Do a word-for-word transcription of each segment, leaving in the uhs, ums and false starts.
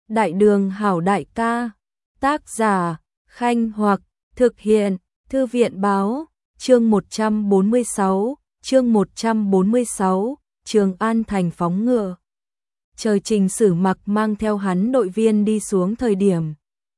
Đại đường hảo đại ca, tác giả, Khanh Hoặc, thực hiện, Thư viện báo, chương một trăm bốn mươi sáu, chương một trăm bốn mươi sáu, Trường An thành phóng ngựa. Trời Trình Sử Mặc mang theo hắn đội viên đi xuống thời điểm.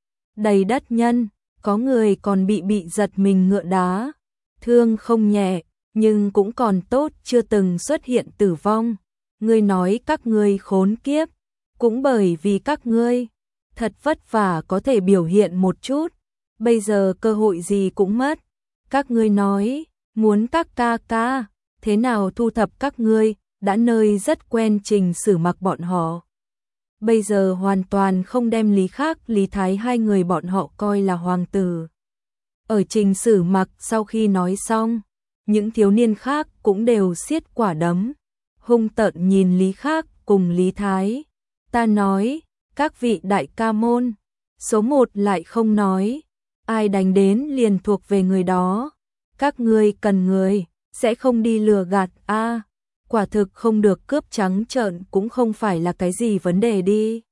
Đầy đất nhân, có người còn bị bị giật mình ngựa đá, thương không nhẹ, nhưng cũng còn tốt chưa từng xuất hiện tử vong. Ngươi nói các ngươi khốn kiếp, cũng bởi vì các ngươi thật vất vả có thể biểu hiện một chút, bây giờ cơ hội gì cũng mất. Các ngươi nói, muốn các ca ca, thế nào thu thập các ngươi, đã nơi rất quen Trình Sử Mặc bọn họ. Bây giờ hoàn toàn không đem Lý Khác, Lý Thái hai người bọn họ coi là hoàng tử. Ở Trình Sử Mặc sau khi nói xong, những thiếu niên khác cũng đều siết quả đấm, hung tợn nhìn Lý Khác cùng Lý Thái. Ta nói, các vị đại ca môn, số một lại không nói, ai đánh đến liền thuộc về người đó. Các ngươi cần người, sẽ không đi lừa gạt a. À, quả thực không được cướp trắng trợn cũng không phải là cái gì vấn đề đi.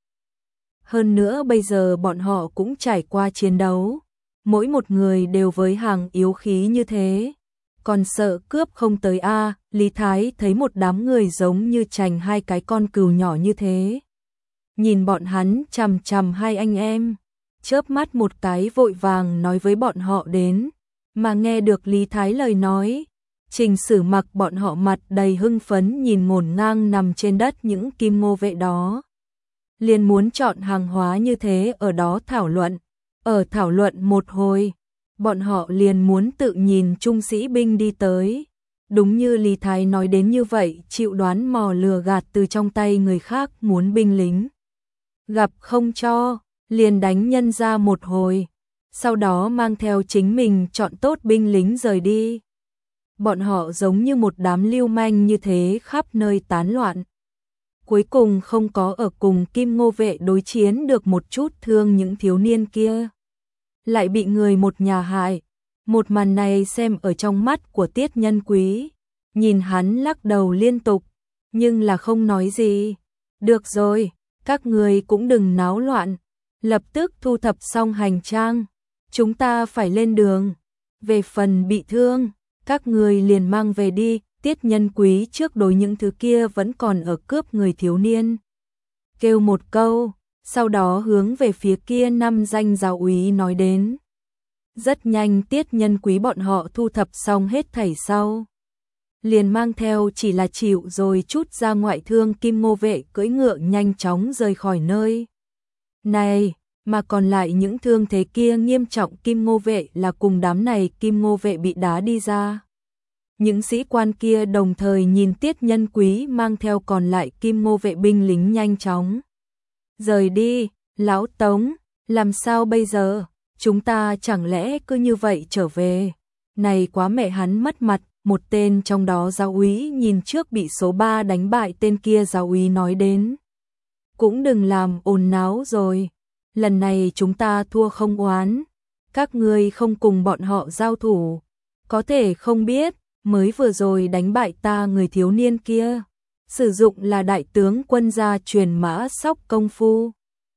Hơn nữa bây giờ bọn họ cũng trải qua chiến đấu, mỗi một người đều với hàng yếu khí như thế, còn sợ cướp không tới a. À, Lý Thái thấy một đám người giống như chành hai cái con cừu nhỏ như thế. Nhìn bọn hắn chằm chằm hai anh em, chớp mắt một cái vội vàng nói với bọn họ đến, mà nghe được Lý Thái lời nói, Trình Sử Mặc bọn họ mặt đầy hưng phấn nhìn ngổn ngang nằm trên đất những kim ngô vệ đó. Liền muốn chọn hàng hóa như thế ở đó thảo luận, ở thảo luận một hồi, bọn họ liền muốn tự nhìn trung sĩ binh đi tới. Đúng như Lý Thái nói đến như vậy, chịu đoán mò lừa gạt từ trong tay người khác muốn binh lính. Gặp không cho, liền đánh nhân ra một hồi, sau đó mang theo chính mình chọn tốt binh lính rời đi. Bọn họ giống như một đám lưu manh như thế khắp nơi tán loạn. Cuối cùng không có ở cùng Kim Ngô vệ đối chiến được một chút thương những thiếu niên kia. Lại bị người một nhà hại. Một màn này xem ở trong mắt của Tiết Nhân Quý. Nhìn hắn lắc đầu liên tục, nhưng là không nói gì. Được rồi, các người cũng đừng náo loạn. Lập tức thu thập xong hành trang. Chúng ta phải lên đường. Về phần bị thương, các người liền mang về đi. Tiết Nhân Quý trước đối những thứ kia vẫn còn ở cướp người thiếu niên. Kêu một câu, sau đó hướng về phía kia năm danh giáo úy nói đến. Rất nhanh Tiết Nhân Quý bọn họ thu thập xong hết thảy sau. Liền mang theo chỉ là chịu rồi chút ra ngoại thương Kim Ngô vệ cưỡi ngựa nhanh chóng rời khỏi nơi này, mà còn lại những thương thế kia nghiêm trọng Kim Ngô vệ là cùng đám này Kim Ngô vệ bị đá đi ra. Những sĩ quan kia đồng thời nhìn Tiết Nhân Quý mang theo còn lại Kim Ngô vệ binh lính nhanh chóng rời đi. Lão Tống, làm sao bây giờ? Chúng ta chẳng lẽ cứ như vậy trở về? Này quá mẹ hắn mất mặt. Một tên trong đó giáo úy nhìn trước bị số ba đánh bại tên kia giáo úy nói đến. Cũng đừng làm ồn náo rồi. Lần này chúng ta thua không oán. Các ngươi không cùng bọn họ giao thủ. Có thể không biết, mới vừa rồi đánh bại ta người thiếu niên kia. Sử dụng là đại tướng quân gia truyền mã sóc công phu.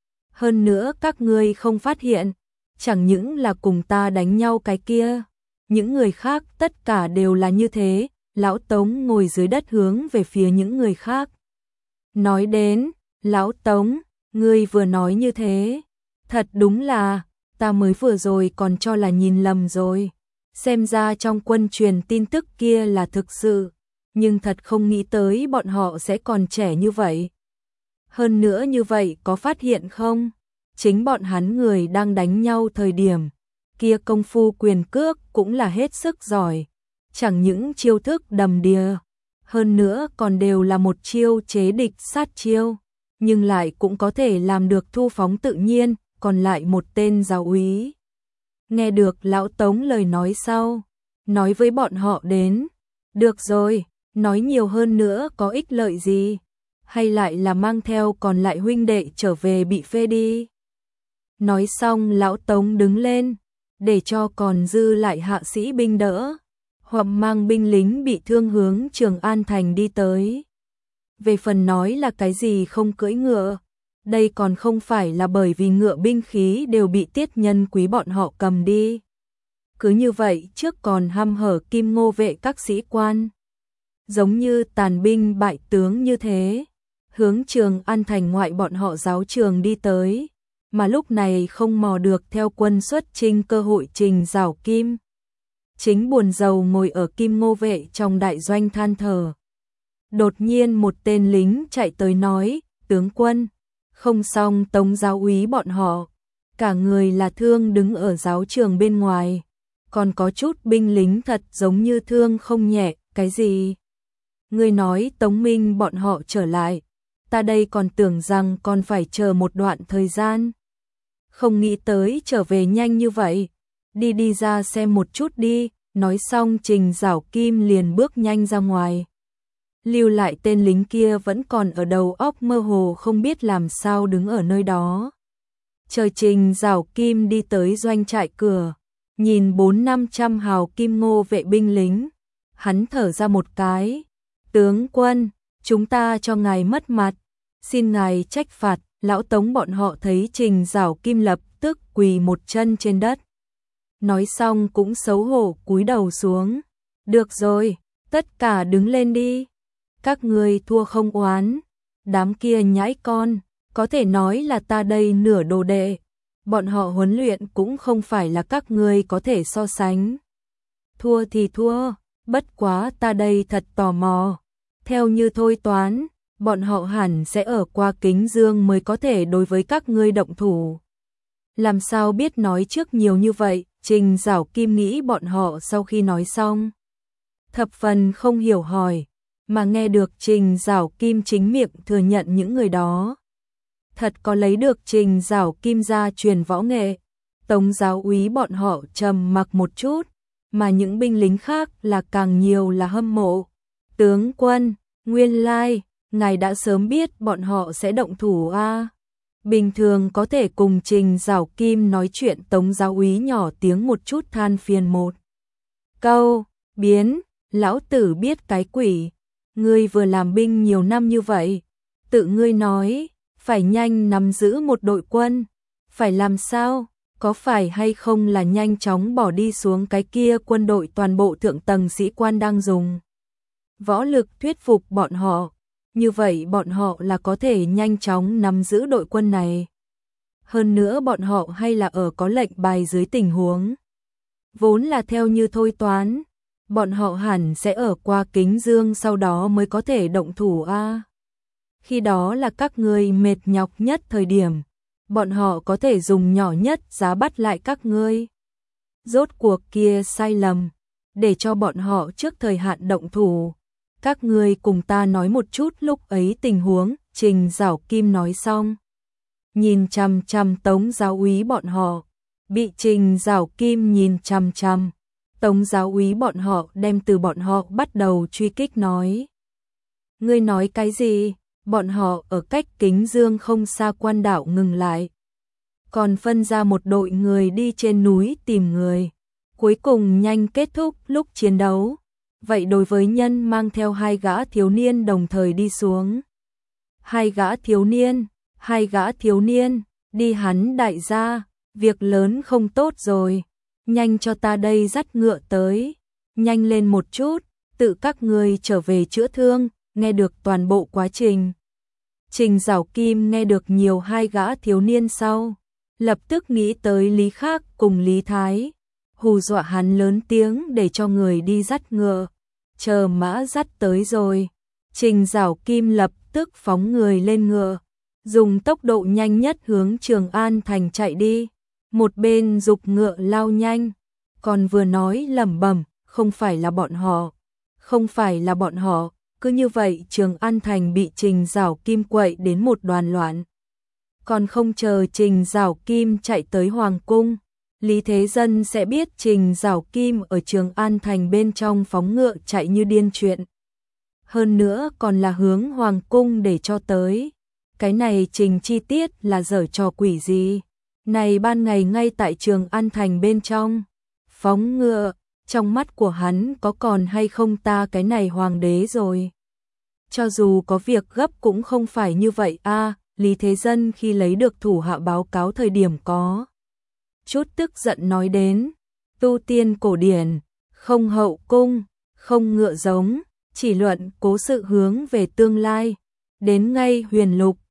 Hơn nữa các ngươi không phát hiện. Chẳng những là cùng ta đánh nhau cái kia. Những người khác tất cả đều là như thế. Lão Tống ngồi dưới đất hướng về phía những người khác. Nói đến, Lão Tống, ngươi vừa nói như thế. Thật đúng là, ta mới vừa rồi còn cho là nhìn lầm rồi. Xem ra trong quân truyền tin tức kia là thực sự. Nhưng thật không nghĩ tới bọn họ sẽ còn trẻ như vậy. Hơn nữa như vậy có phát hiện không? Chính bọn hắn người đang đánh nhau thời điểm. Kia công phu quyền cước cũng là hết sức giỏi, chẳng những chiêu thức đầm đìa, hơn nữa còn đều là một chiêu chế địch sát chiêu, nhưng lại cũng có thể làm được thu phóng tự nhiên. Còn lại một tên giáo úy nghe được Lão Tống lời nói sau, nói với bọn họ đến, được rồi, nói nhiều hơn nữa có ích lợi gì, hay lại là mang theo còn lại huynh đệ trở về bị phê đi. Nói xong Lão Tống đứng lên, để cho còn dư lại hạ sĩ binh đỡ, hoặc mang binh lính bị thương hướng Trường An thành đi tới. Về phần nói là cái gì không cưỡi ngựa, Đây còn không phải là bởi vì ngựa binh khí đều bị Tiết Nhân Quý bọn họ cầm đi. Cứ như vậy trước còn hăm hở Kim Ngô vệ các sĩ quan. Giống như tàn binh bại tướng như thế. Hướng Trường An thành ngoại bọn họ giáo trường đi tới. Mà lúc này không mò được theo quân xuất chinh cơ hội Trình Giảo Kim. Chính buồn rầu ngồi ở Kim Ngô vệ trong đại doanh than thở. Đột nhiên một tên lính chạy tới nói, tướng quân, không xong Tống giáo úy bọn họ, cả người là thương đứng ở giáo trường bên ngoài, còn có chút binh lính thật giống như thương không nhẹ, cái gì? Ngươi nói Tống Minh bọn họ trở lại, ta đây còn tưởng rằng còn phải chờ một đoạn thời gian. Không nghĩ tới trở về nhanh như vậy, đi đi ra xem một chút đi, nói xong Trình Giảo Kim liền bước nhanh ra ngoài. Lưu lại tên lính kia vẫn còn ở đầu óc mơ hồ không biết làm sao đứng ở nơi đó. Chờ Trình Giảo Kim đi tới doanh trại cửa, nhìn bốn năm trăm hào Kim Ngô vệ binh lính, hắn thở ra một cái. Tướng quân, chúng ta cho ngài mất mặt, xin ngài trách phạt. Lão Tống bọn họ thấy Trình Giảo Kim lập tức quỳ một chân trên đất. Nói xong cũng xấu hổ cúi đầu xuống. Được rồi, tất cả đứng lên đi. Các ngươi thua không oán. Đám kia nhãi con, có thể nói là ta đây nửa đồ đệ. Bọn họ huấn luyện cũng không phải là các ngươi có thể so sánh. Thua thì thua, bất quá ta đây thật tò mò. Theo như thôi toán, bọn họ hẳn sẽ ở qua Kính Dương mới có thể đối với các ngươi động thủ. Làm sao biết nói trước nhiều như vậy, Trình Giảo Kim nghĩ bọn họ sau khi nói xong. Thập phần không hiểu hỏi, mà nghe được Trình Giảo Kim chính miệng thừa nhận những người đó. Thật có lấy được Trình Giảo Kim ra truyền võ nghệ. Tống giáo úy bọn họ trầm mặc một chút, mà những binh lính khác là càng nhiều là hâm mộ. Tướng quân, nguyên lai, ngài đã sớm biết bọn họ sẽ động thủ a. À? Bình thường có thể cùng Trình Giảo Kim nói chuyện Tống giáo úy nhỏ tiếng một chút than phiền một câu, biến, lão tử biết cái quỷ, ngươi vừa làm binh nhiều năm như vậy, tự ngươi nói, phải nhanh nắm giữ một đội quân, phải làm sao, có phải hay không là nhanh chóng bỏ đi xuống cái kia quân đội toàn bộ thượng tầng sĩ quan đang dùng võ lực thuyết phục bọn họ. Như vậy bọn họ là có thể nhanh chóng nắm giữ đội quân này. Hơn nữa bọn họ hay là ở có lệnh bài dưới tình huống. Vốn là theo như thôi toán, bọn họ hẳn sẽ ở qua Kính Dương sau đó mới có thể động thủ a. À? Khi đó là các ngươi mệt nhọc nhất thời điểm, bọn họ có thể dùng nhỏ nhất giá bắt lại các ngươi. Rốt cuộc kia sai lầm, để cho bọn họ trước thời hạn động thủ. Các ngươi cùng ta nói một chút lúc ấy tình huống, Trình Giảo Kim nói xong. Nhìn chằm chằm Tống giáo úy bọn họ, bị Trình Giảo Kim nhìn chằm chằm. Tống giáo úy bọn họ đem từ bọn họ bắt đầu truy kích nói. Ngươi nói cái gì? Bọn họ ở cách Kính Dương không xa quan đảo ngừng lại. Còn phân ra một đội người đi trên núi tìm người. Cuối cùng nhanh kết thúc lúc chiến đấu. Vậy đối với nhân mang theo hai gã thiếu niên đồng thời đi xuống. Hai gã thiếu niên, hai gã thiếu niên, đi hắn đại gia, việc lớn không tốt rồi. Nhanh cho ta đây dắt ngựa tới, nhanh lên một chút, tự các ngươi trở về chữa thương, nghe được toàn bộ quá trình. Trình Giảo Kim nghe được nhiều hai gã thiếu niên sau, lập tức nghĩ tới Lý Khác cùng Lý Thái, hù dọa hắn lớn tiếng để cho người đi dắt ngựa. Chờ mã dắt tới rồi, Trình Giảo Kim lập tức phóng người lên ngựa, dùng tốc độ nhanh nhất hướng Trường An thành chạy đi, một bên giục ngựa lao nhanh, còn vừa nói lẩm bẩm, không phải là bọn họ, không phải là bọn họ, cứ như vậy Trường An thành bị Trình Giảo Kim quậy đến một đoàn loạn. Còn không chờ Trình Giảo Kim chạy tới Hoàng cung, Lý Thế Dân sẽ biết Trình Giảo Kim ở Trường An thành bên trong phóng ngựa chạy như điên chuyện. Hơn nữa còn là hướng Hoàng cung để cho tới. Cái này Trình chi tiết là giở trò quỷ gì? Này ban ngày ngay tại Trường An thành bên trong. Phóng ngựa, trong mắt của hắn có còn hay không ta cái này hoàng đế rồi. Cho dù có việc gấp cũng không phải như vậy a. Lý Thế Dân khi lấy được thủ hạ báo cáo thời điểm có chút tức giận nói đến, tu tiên cổ điển, không hậu cung, không ngựa giống, chỉ luận cố sự hướng về tương lai, đến ngay huyền lục,